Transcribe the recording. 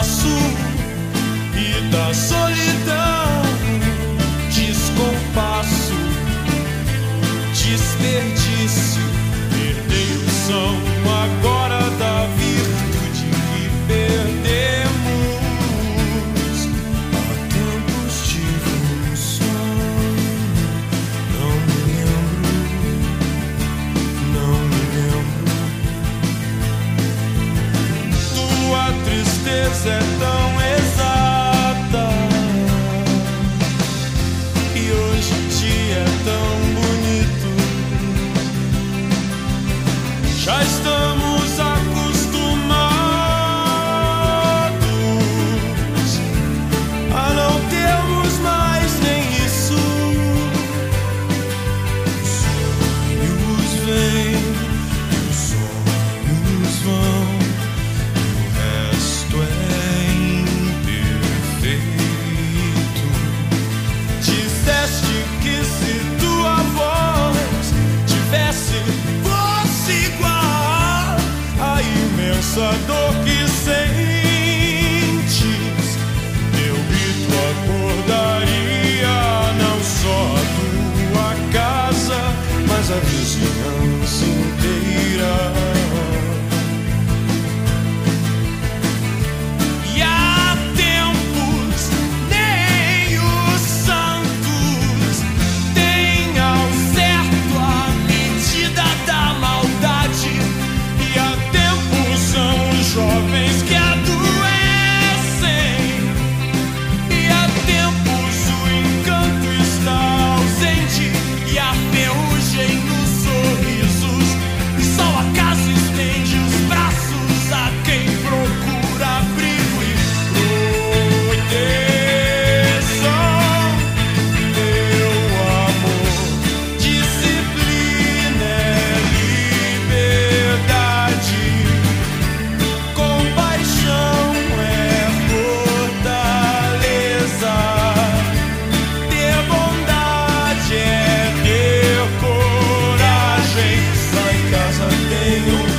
cansaço e da solidão, descompasso, desperdício, herdeiros são agora da virtude que perdemos. Há tempos tive um sonho, não me lembro. Tua tristeza é tão exata e hoje em dia é tão bonito. Já estamos acostumados a não termos mais nem isso. Os sonhos vêm e os sonhos vão, e o resto é imperfeito. Disseste que se tua voz tivesse fosse igual à imensa dor que sentes, meu grito acordaria não só a tua casa, mas a vizinhança inteira. E há tempos nem os santos têm ao certo a medida da maldade. E há tempos são os jovens que adoecem. E há tempos o encanto está ausente e a ferrugem nos sorrisos. E só o acaso estende os braços a quem procura abrigo e proteção. Meu amor, disciplina é liberdade, compaixão é fortaleza, ter bondade é ter coragem. Lá em casa tem